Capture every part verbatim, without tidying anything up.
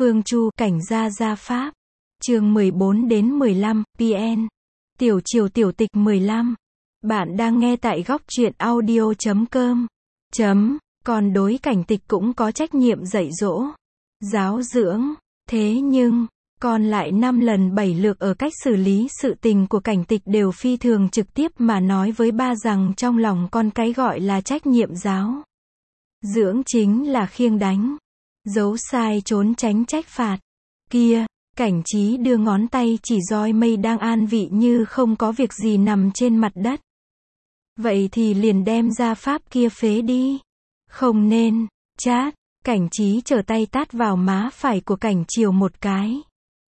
Phương Chu, cảnh gia gia pháp. Chương mười bốn đến mười lăm, pê en. Tiểu Triều tiểu tịch mười lăm. Bạn đang nghe tại góc truyện audio chấm com. Chấm, còn đối cảnh tịch cũng có trách nhiệm dạy dỗ, giáo dưỡng. Thế nhưng, còn lại năm lần bảy lượt ở cách xử lý sự tình của cảnh tịch đều phi thường trực tiếp mà nói với ba rằng trong lòng con cái gọi là trách nhiệm giáo dưỡng chính là khiêng đánh, giấu sai trốn tránh trách phạt. Kia, Cảnh Trí đưa ngón tay chỉ roi mây đang an vị như không có việc gì nằm trên mặt đất. Vậy thì liền đem ra pháp kia phế đi. Không nên, chát. Cảnh Trí trở tay tát vào má phải của Cảnh Triều một cái.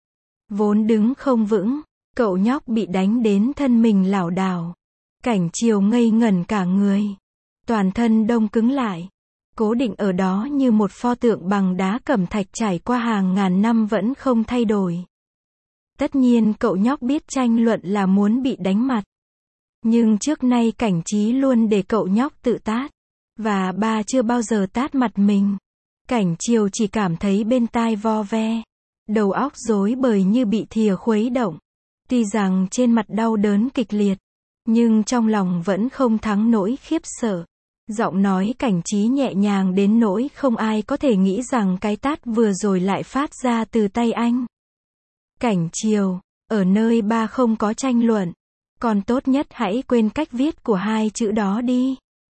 Vốn đứng không vững, cậu nhóc bị đánh đến thân mình lảo đảo. Cảnh Triều ngây ngẩn cả người. Toàn thân đông cứng lại. Cố định ở đó như một pho tượng bằng đá cẩm thạch trải qua hàng ngàn năm vẫn không thay đổi. Tất nhiên cậu nhóc biết tranh luận là muốn bị đánh mặt. Nhưng trước nay Cảnh Trí luôn để cậu nhóc tự tát. Và ba chưa bao giờ tát mặt mình. Cảnh Triều chỉ cảm thấy bên tai vo ve. Đầu óc rối bời như bị thìa khuấy động. Tuy rằng trên mặt đau đớn kịch liệt, nhưng trong lòng vẫn không thắng nỗi khiếp sợ. Giọng nói Cảnh Trí nhẹ nhàng đến nỗi không ai có thể nghĩ rằng cái tát vừa rồi lại phát ra từ tay anh. Cảnh Triều, ở nơi ba không có tranh luận. Con tốt nhất hãy quên cách viết của hai chữ đó đi.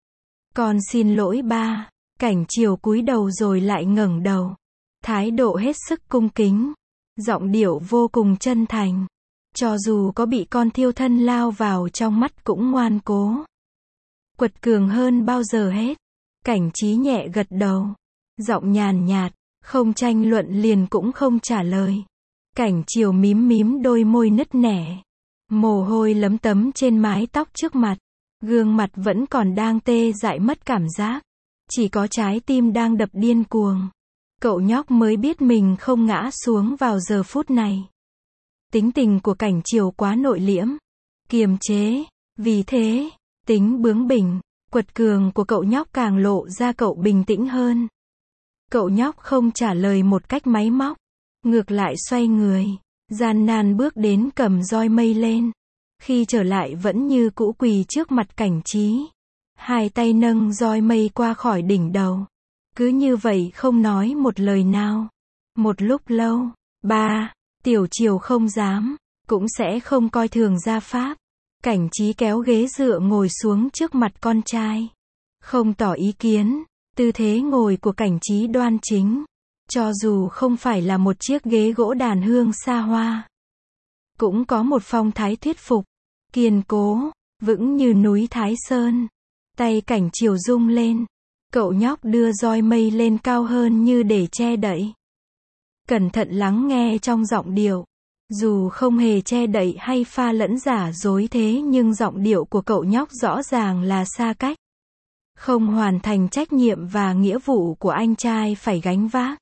Con xin lỗi ba. Cảnh Triều cúi đầu rồi lại ngẩng đầu. Thái độ hết sức cung kính. Giọng điệu vô cùng chân thành. Cho dù có bị con thiêu thân lao vào trong mắt cũng ngoan cố. Quật cường hơn bao giờ hết. Cảnh Trí nhẹ gật đầu. Giọng nhàn nhạt, không tranh luận liền cũng không trả lời. Cảnh Triều mím mím đôi môi nứt nẻ. Mồ hôi lấm tấm trên mái tóc trước mặt. Gương mặt vẫn còn đang tê dại mất cảm giác. Chỉ có trái tim đang đập điên cuồng. Cậu nhóc mới biết mình không ngã xuống vào giờ phút này. Tính tình của Cảnh Triều quá nội liễm, kiềm chế. Vì thế, tính bướng bỉnh, quật cường của cậu nhóc càng lộ ra cậu bình tĩnh hơn. Cậu nhóc không trả lời một cách máy móc. Ngược lại xoay người, gian nan bước đến cầm roi mây lên. Khi trở lại vẫn như cũ quỳ trước mặt Cảnh Trí. Hai tay nâng roi mây qua khỏi đỉnh đầu. Cứ như vậy không nói một lời nào. Một lúc lâu, ba, Tiểu Triều không dám, cũng sẽ không coi thường gia pháp. Cảnh Trí kéo ghế dựa ngồi xuống trước mặt con trai. Không tỏ ý kiến, tư thế ngồi của Cảnh Trí đoan chính. Cho dù không phải là một chiếc ghế gỗ đàn hương xa hoa. Cũng có một phong thái thuyết phục, kiên cố, vững như núi Thái Sơn. Tay Cảnh Triều rung lên. Cậu nhóc đưa roi mây lên cao hơn như để che đậy. Cẩn thận lắng nghe trong giọng điệu. Dù không hề che đậy hay pha lẫn giả dối thế nhưng giọng điệu của cậu nhóc rõ ràng là xa cách. Không hoàn thành trách nhiệm và nghĩa vụ của anh trai phải gánh vác.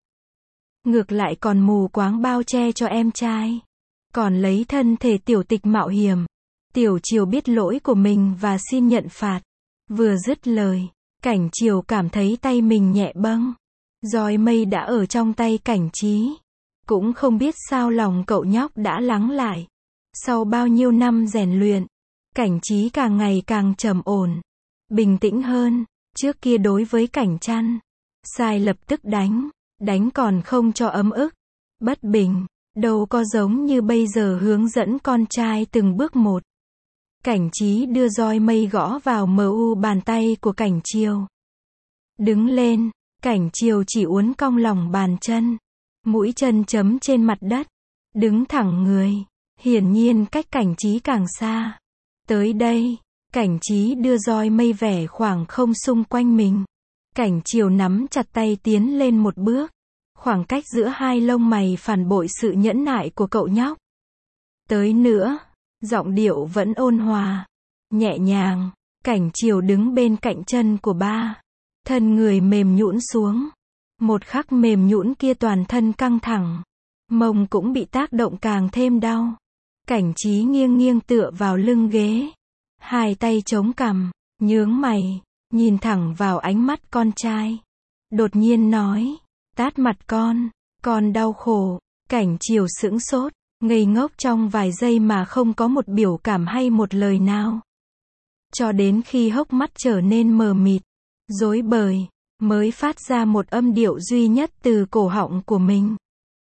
Ngược lại còn mù quáng bao che cho em trai. Còn lấy thân thể tiểu tịch mạo hiểm. Tiểu Triều biết lỗi của mình và xin nhận phạt. Vừa dứt lời, Cảnh Triều cảm thấy tay mình nhẹ bâng. Roi mây đã ở trong tay Cảnh Trí. Cũng không biết sao lòng cậu nhóc đã lắng lại. Sau bao nhiêu năm rèn luyện, Cảnh Trí càng ngày càng trầm ổn, bình tĩnh hơn. Trước kia đối với Cảnh Trăn, sai lập tức đánh, đánh còn không cho ấm ức, bất bình, đâu có giống như bây giờ hướng dẫn con trai từng bước một. Cảnh Trí đưa roi mây gõ vào mờ u bàn tay của Cảnh Triều. Đứng lên, Cảnh Triều chỉ uốn cong lòng bàn chân. Mũi chân chấm trên mặt đất. Đứng thẳng người. Hiển nhiên cách Cảnh Trí càng xa. Tới đây, Cảnh Trí đưa roi mây vẻ khoảng không xung quanh mình. Cảnh Triều nắm chặt tay tiến lên một bước. Khoảng cách giữa hai lông mày phản bội sự nhẫn nại của cậu nhóc. Tới nữa. Giọng điệu vẫn ôn hòa, nhẹ nhàng. Cảnh Triều đứng bên cạnh chân của ba. Thân người mềm nhũn xuống. Một khắc mềm nhũn kia toàn thân căng thẳng. Mông cũng bị tác động càng thêm đau. Cảnh Trí nghiêng nghiêng tựa vào lưng ghế. Hai tay chống cằm, nhướng mày, nhìn thẳng vào ánh mắt con trai. Đột nhiên nói, tát mặt con. Con đau khổ. Cảnh Triều sững sốt, ngây ngốc trong vài giây mà không có một biểu cảm hay một lời nào. Cho đến khi hốc mắt trở nên mờ mịt, rối bời, mới phát ra một âm điệu duy nhất từ cổ họng của mình.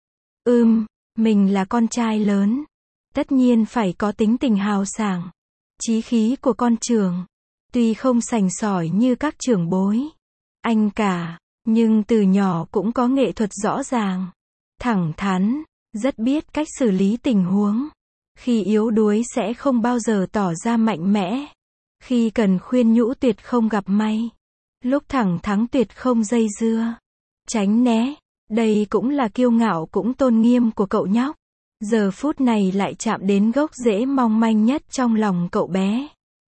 Ừm, mình là con trai lớn. Tất nhiên phải có tính tình hào sảng. Chí khí của con trưởng. Tuy không sành sỏi như các trưởng bối. Anh cả, nhưng từ nhỏ cũng có nghệ thuật rõ ràng. Thẳng thắn, rất biết cách xử lý tình huống. Khi yếu đuối sẽ không bao giờ tỏ ra mạnh mẽ. Khi cần khuyên nhủ tuyệt không gặp may. Lúc thẳng thắn tuyệt không dây dưa. Tránh né. Đây cũng là kiêu ngạo cũng tôn nghiêm của cậu nhóc. Giờ phút này lại chạm đến gốc rễ mong manh nhất trong lòng cậu bé.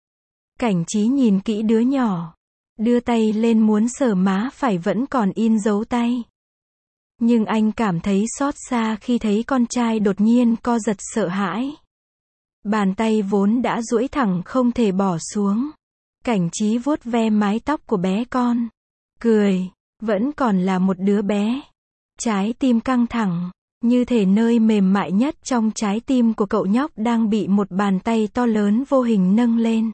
Cảnh Trí nhìn kỹ đứa nhỏ. Đưa tay lên muốn sờ má phải vẫn còn in dấu tay. Nhưng anh cảm thấy xót xa khi thấy con trai đột nhiên co giật sợ hãi. Bàn tay vốn đã duỗi thẳng không thể bỏ xuống. Cảnh Trí vuốt ve mái tóc của bé con. Cười, vẫn còn là một đứa bé. Trái tim căng thẳng, như thể nơi mềm mại nhất trong trái tim của cậu nhóc đang bị một bàn tay to lớn vô hình nâng lên.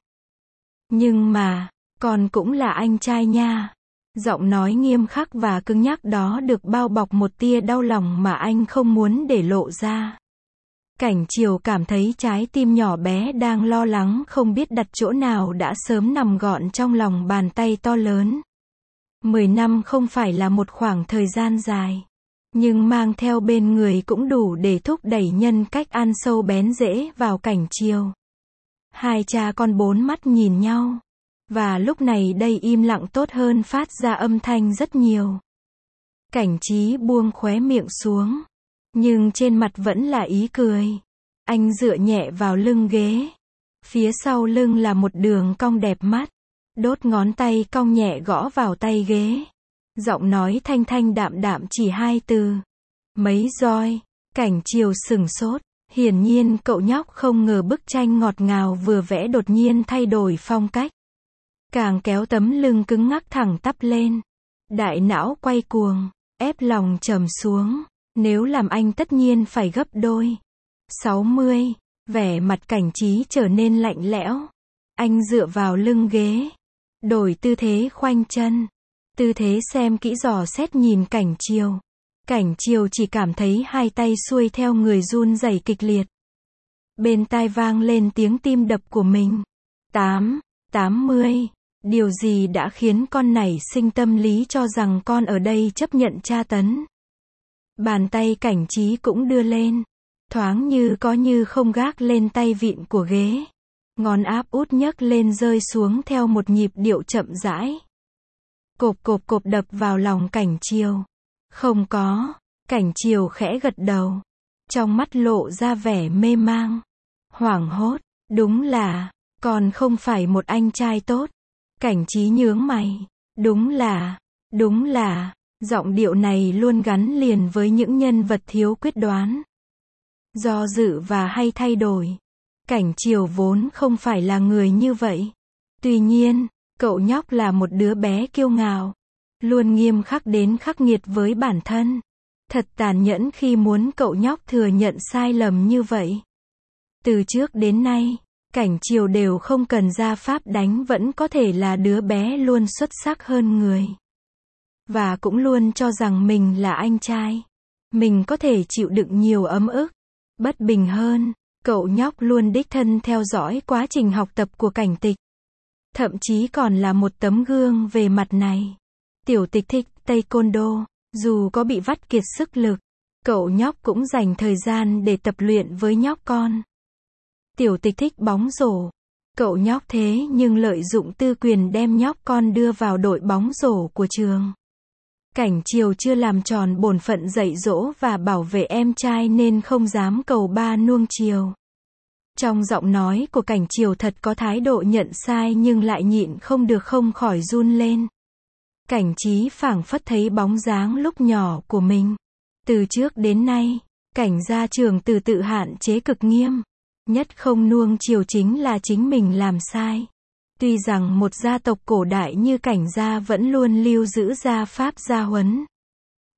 Nhưng mà, con cũng là anh trai nha. Giọng nói nghiêm khắc và cứng nhắc đó được bao bọc một tia đau lòng mà anh không muốn để lộ ra. Cảnh Triều cảm thấy trái tim nhỏ bé đang lo lắng không biết đặt chỗ nào đã sớm nằm gọn trong lòng bàn tay to lớn. Mười năm không phải là một khoảng thời gian dài. Nhưng mang theo bên người cũng đủ để thúc đẩy nhân cách ăn sâu bén rễ vào Cảnh Triều. Hai cha con bốn mắt nhìn nhau. Và lúc này đây im lặng tốt hơn phát ra âm thanh rất nhiều. Cảnh Trí buông khóe miệng xuống. Nhưng trên mặt vẫn là ý cười. Anh dựa nhẹ vào lưng ghế. Phía sau lưng là một đường cong đẹp mắt. Đốt ngón tay cong nhẹ gõ vào tay ghế. Giọng nói thanh thanh đạm đạm chỉ hai từ. Mấy roi. Cảnh Triều sừng sốt. Hiển nhiên cậu nhóc không ngờ bức tranh ngọt ngào vừa vẽ đột nhiên thay đổi phong cách. Càng kéo tấm lưng cứng ngắc thẳng tắp lên. Đại não quay cuồng. Ép lòng trầm xuống. Nếu làm anh tất nhiên phải gấp đôi. sáu mươi. Vẻ mặt Cảnh Trí trở nên lạnh lẽo. Anh dựa vào lưng ghế. Đổi tư thế khoanh chân. Tư thế xem kỹ dò xét nhìn Cảnh Triều. Cảnh Triều chỉ cảm thấy hai tay xuôi theo người run rẩy kịch liệt. Bên tai vang lên tiếng tim đập của mình. Tám. Tám mươi. Điều gì đã khiến con nảy sinh tâm lý cho rằng con ở đây chấp nhận tra tấn? Bàn tay Cảnh Trí cũng đưa lên. Thoáng như có như không gác lên tay vịn của ghế. Ngón áp út nhấc lên rơi xuống theo một nhịp điệu chậm rãi. Cộp cộp cộp đập vào lòng Cảnh Triều. Không có. Cảnh Triều khẽ gật đầu. Trong mắt lộ ra vẻ mê mang. Hoảng hốt. Đúng là, con không phải một anh trai tốt. Cảnh Trí nhướng mày. Đúng là, đúng là, giọng điệu này luôn gắn liền với những nhân vật thiếu quyết đoán. Do dự và hay thay đổi. Cảnh Triều vốn không phải là người như vậy. Tuy nhiên, cậu nhóc là một đứa bé kiêu ngạo. Luôn nghiêm khắc đến khắc nghiệt với bản thân. Thật tàn nhẫn khi muốn cậu nhóc thừa nhận sai lầm như vậy. Từ trước đến nay, Cảnh Triều đều không cần ra pháp đánh vẫn có thể là đứa bé luôn xuất sắc hơn người. Và cũng luôn cho rằng mình là anh trai. Mình có thể chịu đựng nhiều ấm ức. Bất bình hơn, cậu nhóc luôn đích thân theo dõi quá trình học tập của Cảnh Tịch. Thậm chí còn là một tấm gương về mặt này. Tiểu Tịch thích Taekwondo, dù có bị vắt kiệt sức lực, cậu nhóc cũng dành thời gian để tập luyện với nhóc con. Tiểu Tịch thích bóng rổ. Cậu nhóc thế nhưng lợi dụng tư quyền đem nhóc con đưa vào đội bóng rổ của trường. Cảnh Triều chưa làm tròn bổn phận dạy dỗ và bảo vệ em trai nên không dám cầu ba nuông chiều. Trong giọng nói của Cảnh Triều thật có thái độ nhận sai nhưng lại nhịn không được không khỏi run lên. Cảnh Trí phảng phất thấy bóng dáng lúc nhỏ của mình. Từ trước đến nay, Cảnh gia trường từ tự hạn chế cực nghiêm. Nhất không nuông chiều chính là chính mình làm sai. Tuy rằng một gia tộc cổ đại như Cảnh gia vẫn luôn lưu giữ gia pháp gia huấn.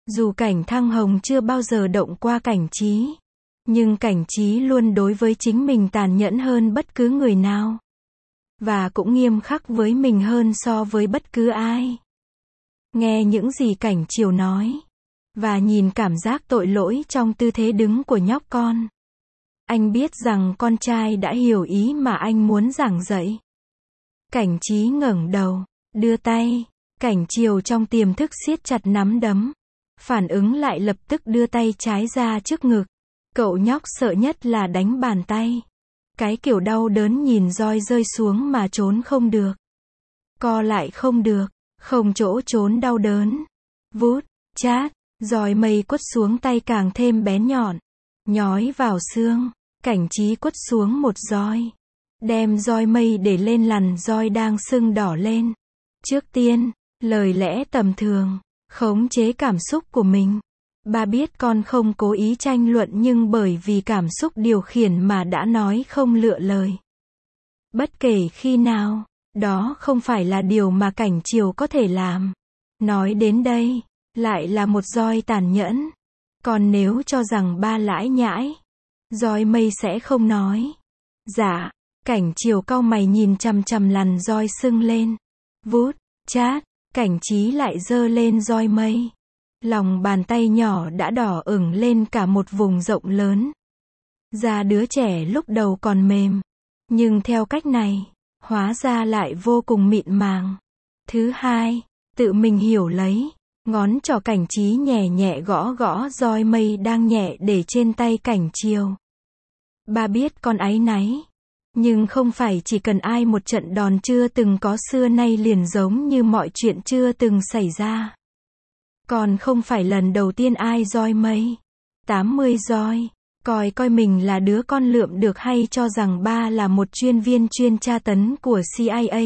Dù Cảnh Thăng Hồng chưa bao giờ động qua Cảnh Trí, nhưng Cảnh Trí luôn đối với chính mình tàn nhẫn hơn bất cứ người nào. Và cũng nghiêm khắc với mình hơn so với bất cứ ai. Nghe những gì Cảnh Triều nói, và nhìn cảm giác tội lỗi trong tư thế đứng của nhóc con, anh biết rằng con trai đã hiểu ý mà anh muốn giảng dạy. Cảnh Trí ngẩng đầu, đưa tay, Cảnh Triều trong tiềm thức siết chặt nắm đấm. Phản ứng lại lập tức đưa tay trái ra trước ngực. Cậu nhóc sợ nhất là đánh bàn tay. Cái kiểu đau đớn nhìn roi rơi xuống mà trốn không được. Co lại không được, không chỗ trốn đau đớn. Vút, chát, roi mây quất xuống tay càng thêm bén nhọn. Nhói vào xương, Cảnh Trí quất xuống một roi. Đem roi mây để lên lằn roi đang sưng đỏ lên. Trước tiên, lời lẽ tầm thường, khống chế cảm xúc của mình. Ba biết con không cố ý tranh luận nhưng bởi vì cảm xúc điều khiển mà đã nói không lựa lời. Bất kể khi nào, đó không phải là điều mà Cảnh Triều có thể làm. Nói đến đây, lại là một roi tàn nhẫn. Còn nếu cho rằng ba lãi nhãi, roi mây sẽ không nói. Dạ, Cảnh Triều cau mày nhìn chằm chằm lằn roi sưng lên. Vút, chát, Cảnh Trí lại giơ lên roi mây. Lòng bàn tay nhỏ đã đỏ ửng lên cả một vùng rộng lớn. Da đứa trẻ lúc đầu còn mềm, nhưng theo cách này, hóa ra lại vô cùng mịn màng. Thứ hai, tự mình hiểu lấy, ngón trỏ Cảnh Trí nhẹ nhẹ gõ gõ roi mây đang nhẹ để trên tay Cảnh Triều. Ba biết con áy náy, nhưng không phải chỉ cần ai một trận đòn chưa từng có xưa nay liền giống như mọi chuyện chưa từng xảy ra. Còn không phải lần đầu tiên ai roi mây. tám mươi roi. Coi coi mình là đứa con lượm được hay cho rằng ba là một chuyên viên chuyên tra tấn của C I A.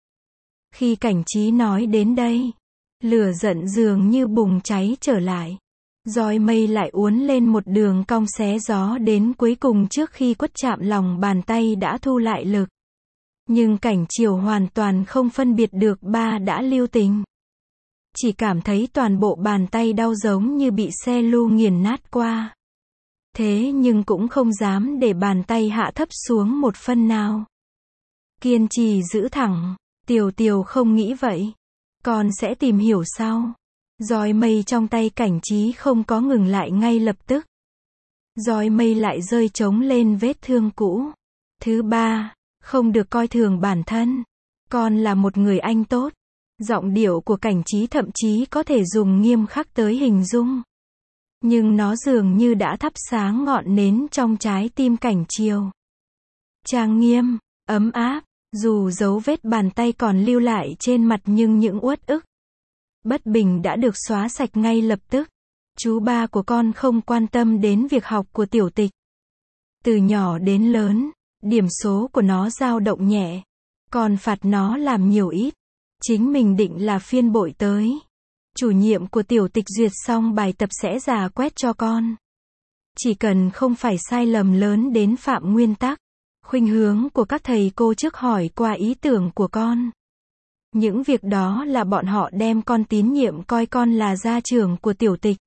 Khi Cảnh Trí nói đến đây, lửa giận dường như bùng cháy trở lại. Roi mây lại uốn lên một đường cong xé gió đến cuối cùng trước khi quất chạm lòng bàn tay đã thu lại lực. Nhưng Cảnh Triều hoàn toàn không phân biệt được ba đã lưu tình. Chỉ cảm thấy toàn bộ bàn tay đau giống như bị xe lu nghiền nát qua. Thế nhưng cũng không dám để bàn tay hạ thấp xuống một phân nào. Kiên trì giữ thẳng, Tiều Tiều không nghĩ vậy. Con sẽ tìm hiểu sau. Roi mây trong tay Cảnh Trí không có ngừng lại ngay lập tức. Roi mây lại rơi trống lên vết thương cũ. Thứ ba, không được coi thường bản thân. Con là một người anh tốt. Giọng điệu của Cảnh Trí thậm chí có thể dùng nghiêm khắc tới hình dung. Nhưng nó dường như đã thắp sáng ngọn nến trong trái tim Cảnh Triều. Trang nghiêm, ấm áp, dù dấu vết bàn tay còn lưu lại trên mặt nhưng những uất ức, bất bình đã được xóa sạch ngay lập tức. Chú ba của con không quan tâm đến việc học của Tiểu Tịch. Từ nhỏ đến lớn, điểm số của nó dao động nhẹ. Còn phạt nó làm nhiều ít. Chính mình định là phiên bội tới. Chủ nhiệm của Tiểu Tịch duyệt xong bài tập sẽ rà quét cho con. Chỉ cần không phải sai lầm lớn đến phạm nguyên tắc, khuynh hướng của các thầy cô trước hỏi qua ý tưởng của con. Những việc đó là bọn họ đem con tín nhiệm coi con là gia trưởng của Tiểu Tịch.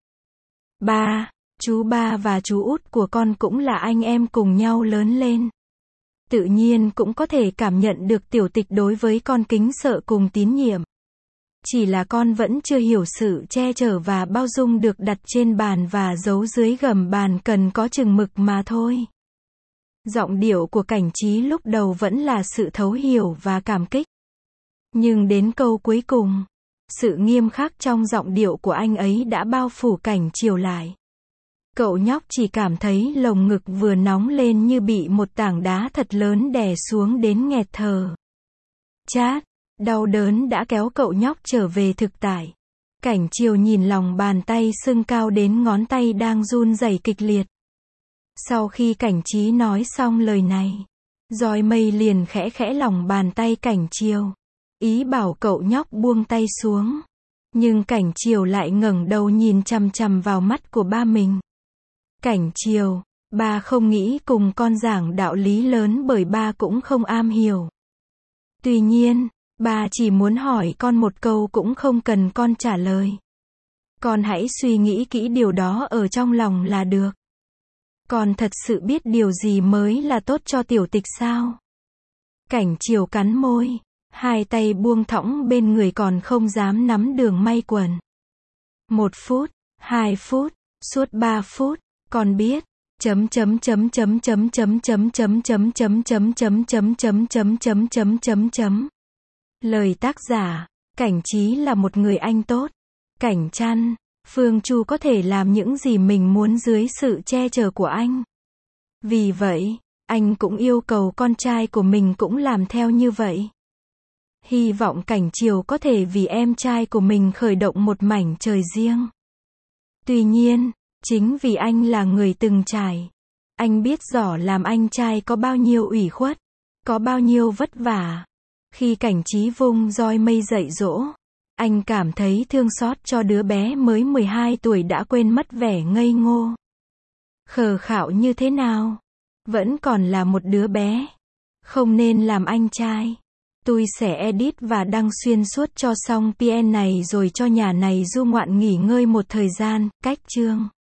Ba, chú ba và chú út của con cũng là anh em cùng nhau lớn lên. Tự nhiên cũng có thể cảm nhận được Tiểu Tịch đối với con kính sợ cùng tín nhiệm. Chỉ là con vẫn chưa hiểu sự che chở và bao dung được đặt trên bàn và giấu dưới gầm bàn cần có chừng mực mà thôi. Giọng điệu của Cảnh Trí lúc đầu vẫn là sự thấu hiểu và cảm kích. Nhưng đến câu cuối cùng, sự nghiêm khắc trong giọng điệu của anh ấy đã bao phủ Cảnh Triều lại. Cậu nhóc chỉ cảm thấy lồng ngực vừa nóng lên như bị một tảng đá thật lớn đè xuống đến nghẹt thở. Chát, đau đớn đã kéo cậu nhóc trở về thực tại. Cảnh Triều nhìn lòng bàn tay sưng cao đến ngón tay đang run rẩy kịch liệt. Sau khi Cảnh Trí nói xong lời này, roi mây liền khẽ khẽ lòng bàn tay Cảnh Triều, ý bảo cậu nhóc buông tay xuống. Nhưng Cảnh Triều lại ngẩng đầu nhìn chằm chằm vào mắt của ba mình. Cảnh Triều, ba không nghĩ cùng con giảng đạo lý lớn bởi ba cũng không am hiểu. Tuy nhiên, ba chỉ muốn hỏi con một câu cũng không cần con trả lời. Con hãy suy nghĩ kỹ điều đó ở trong lòng là được. Con thật sự biết điều gì mới là tốt cho tiểu tịch sao? Cảnh Chiều cắn môi, hai tay buông thõng bên người còn không dám nắm đường may quần. Một phút, hai phút, suốt ba phút, con biết. Chấm chấm chấm chấm chấm chấm chấm chấm chấm chấm chấm chấm chấm chấm chấm chấm chấm chấm chấm. Lời tác giả, Cảnh Trí là một người anh tốt. Cảnh Chăn, Phương Chu có thể làm những gì mình muốn dưới sự che chở của anh. Vì vậy, anh cũng yêu cầu con trai của mình cũng làm theo như vậy. Hy vọng Cảnh Chiều có thể vì em trai của mình khởi động một mảnh trời riêng. Tuy nhiên, chính vì anh là người từng trải, anh biết rõ làm anh trai có bao nhiêu ủy khuất, có bao nhiêu vất vả. Khi Cảnh Trí vung roi mây dạy dỗ, anh cảm thấy thương xót cho đứa bé mới mười hai tuổi đã quên mất vẻ ngây ngô. Khờ khạo như thế nào? Vẫn còn là một đứa bé. Không nên làm anh trai. Tôi sẽ edit và đăng xuyên suốt cho xong pê en này rồi cho nhà này du ngoạn nghỉ ngơi một thời gian, cách chương.